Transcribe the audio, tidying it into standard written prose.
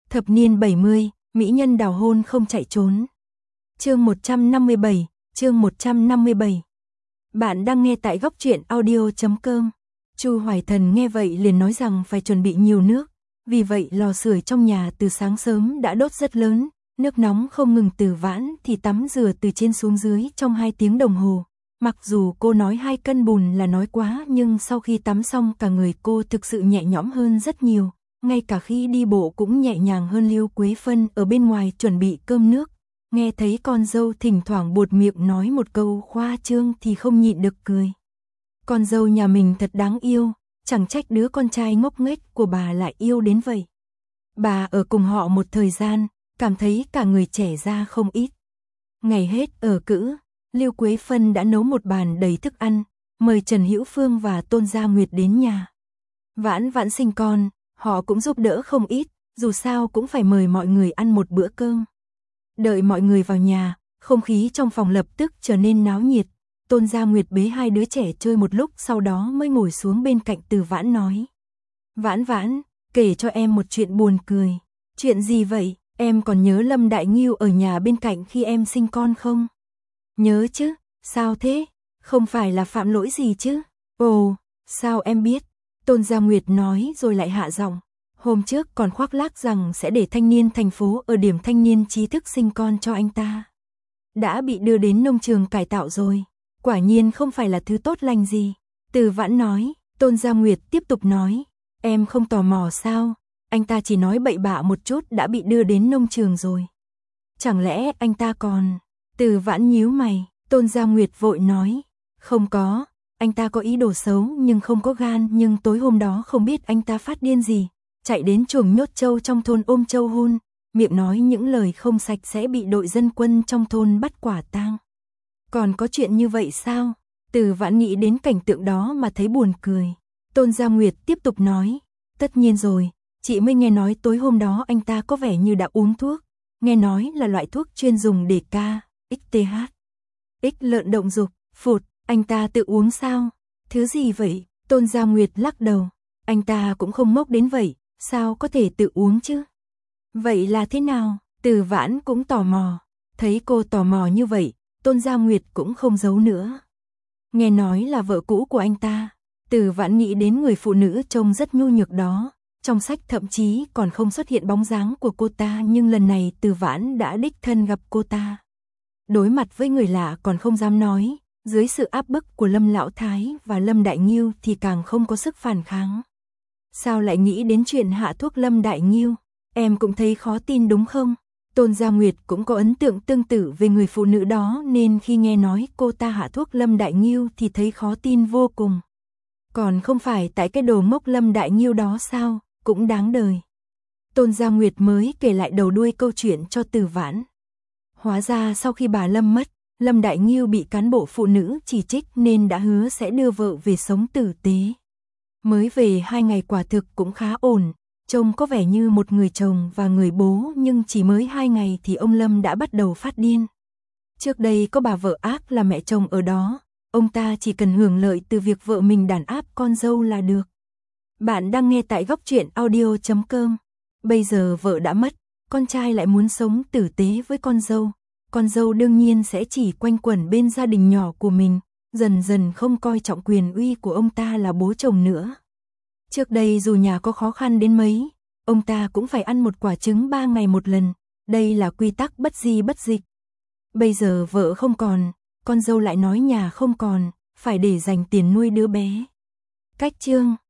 Thập niên 70, mỹ nhân đào hôn không chạy trốn. Chương 157, chương 157. Bạn đang nghe tại góc truyện audio.com. Chu Hoài Thần nghe vậy liền nói rằng phải chuẩn bị nhiều nước, vì vậy lò sưởi trong nhà từ sáng sớm đã đốt rất lớn, nước nóng không ngừng. Từ Vãn thì tắm rửa từ trên xuống dưới trong 2 tiếng đồng hồ. Mặc dù cô nói 2 cân bùn là nói quá, nhưng sau khi tắm xong cả người cô thực sự nhẹ nhõm hơn rất nhiều, ngay cả khi đi bộ cũng nhẹ nhàng hơn. Lưu Quế Phân ở bên ngoài chuẩn bị cơm nước, nghe thấy con dâu thỉnh thoảng buột miệng nói một câu khoa trương thì không nhịn được cười. Con dâu nhà mình thật đáng yêu, chẳng trách đứa con trai ngốc nghếch của bà lại yêu đến vậy. Bà ở cùng họ một thời gian, cảm thấy cả người trẻ ra không ít. Ngày hết ở cữ, Lưu Quế Phân đã nấu một bàn đầy thức ăn, mời Trần Hữu Phương và Tôn Gia Nguyệt đến nhà. Vãn Vãn sinh con, họ cũng giúp đỡ không ít, dù sao cũng phải mời mọi người ăn một bữa cơm. Đợi mọi người vào nhà, không khí trong phòng lập tức trở nên náo nhiệt. Tôn Gia Nguyệt bế 2 đứa trẻ chơi một lúc, sau đó mới ngồi xuống bên cạnh Từ Vãn nói: Vãn Vãn, kể cho em một chuyện buồn cười. Chuyện gì vậy? Em còn nhớ Lâm Đại Ngưu ở nhà bên cạnh khi em sinh con không? Nhớ chứ, sao thế? Không phải là phạm lỗi gì chứ? Ồ, sao em biết? Tôn Gia Nguyệt nói rồi lại hạ giọng. Hôm trước còn khoác lác rằng sẽ để thanh niên thành phố ở điểm thanh niên trí thức sinh con cho anh ta. Đã bị đưa đến nông trường cải tạo rồi. Quả nhiên không phải là thứ tốt lành gì. Từ Vãn nói. Tôn Gia Nguyệt tiếp tục nói. Em không tò mò sao? Anh ta chỉ nói bậy bạ một chút đã bị đưa đến nông trường rồi. Chẳng lẽ anh ta còn... Từ Vãn nhíu mày. Tôn Gia Nguyệt vội nói. Không có. Anh ta có ý đồ xấu nhưng không có gan. Nhưng tối hôm đó không biết anh ta phát điên gì, chạy đến chuồng nhốt trâu trong thôn ôm trâu hôn, miệng nói những lời không sạch sẽ, bị đội dân quân trong thôn bắt quả tang. Còn có chuyện như vậy sao? Từ Vãn nghĩ đến cảnh tượng đó mà thấy buồn cười. Tôn Gia Nguyệt tiếp tục nói. Tất nhiên rồi, chị mới nghe nói tối hôm đó anh ta có vẻ như đã uống thuốc. Nghe nói là loại thuốc chuyên dùng để KXTH. X lợn động dục, phụt, anh ta tự uống sao? Thứ gì vậy? Tôn Gia Nguyệt lắc đầu. Anh ta cũng không ngốc đến vậy, sao có thể tự uống chứ? Vậy là thế nào? Từ Vãn cũng tò mò. Thấy cô tò mò như vậy, Tôn Gia Nguyệt cũng không giấu nữa. Nghe nói là vợ cũ của anh ta. Từ Vãn nghĩ đến người phụ nữ trông rất nhu nhược đó. Trong sách thậm chí còn không xuất hiện bóng dáng của cô ta, nhưng lần này Từ Vãn đã đích thân gặp cô ta. Đối mặt với người lạ còn không dám nói, dưới sự áp bức của Lâm Lão Thái và Lâm Đại Ngưu thì càng không có sức phản kháng. Sao lại nghĩ đến chuyện hạ thuốc Lâm Đại Ngưu? Em cũng thấy khó tin đúng không? Tôn Gia Nguyệt cũng có ấn tượng tương tự về người phụ nữ đó, nên khi nghe nói cô ta hạ thuốc Lâm Đại Ngưu thì thấy khó tin vô cùng. Còn không phải tại cái đồ ngốc Lâm Đại Ngưu đó sao? Cũng đáng đời. Tôn Gia Nguyệt mới kể lại đầu đuôi câu chuyện cho Từ Vãn. Hóa ra sau khi bà Lâm mất, Lâm Đại Ngưu bị cán bộ phụ nữ chỉ trích nên đã hứa sẽ đưa vợ về sống tử tế. Mới về 2 ngày quả thực cũng khá ổn, trông có vẻ như một người chồng và người bố, nhưng chỉ mới 2 ngày thì ông Lâm đã bắt đầu phát điên. Trước đây có bà vợ ác là mẹ chồng ở đó, ông ta chỉ cần hưởng lợi từ việc vợ mình đàn áp con dâu là được. Bạn đang nghe tại góc truyện audio.com. Bây giờ vợ đã mất, con trai lại muốn sống tử tế với con dâu đương nhiên sẽ chỉ quanh quẩn bên gia đình nhỏ của mình, dần dần không coi trọng quyền uy của ông ta là bố chồng nữa. Trước đây dù nhà có khó khăn đến mấy, ông ta cũng phải ăn một quả trứng 3 ngày một lần, đây là quy tắc bất di bất dịch. Bây giờ vợ không còn, con dâu lại nói nhà không còn, phải để dành tiền nuôi đứa bé. Cách chương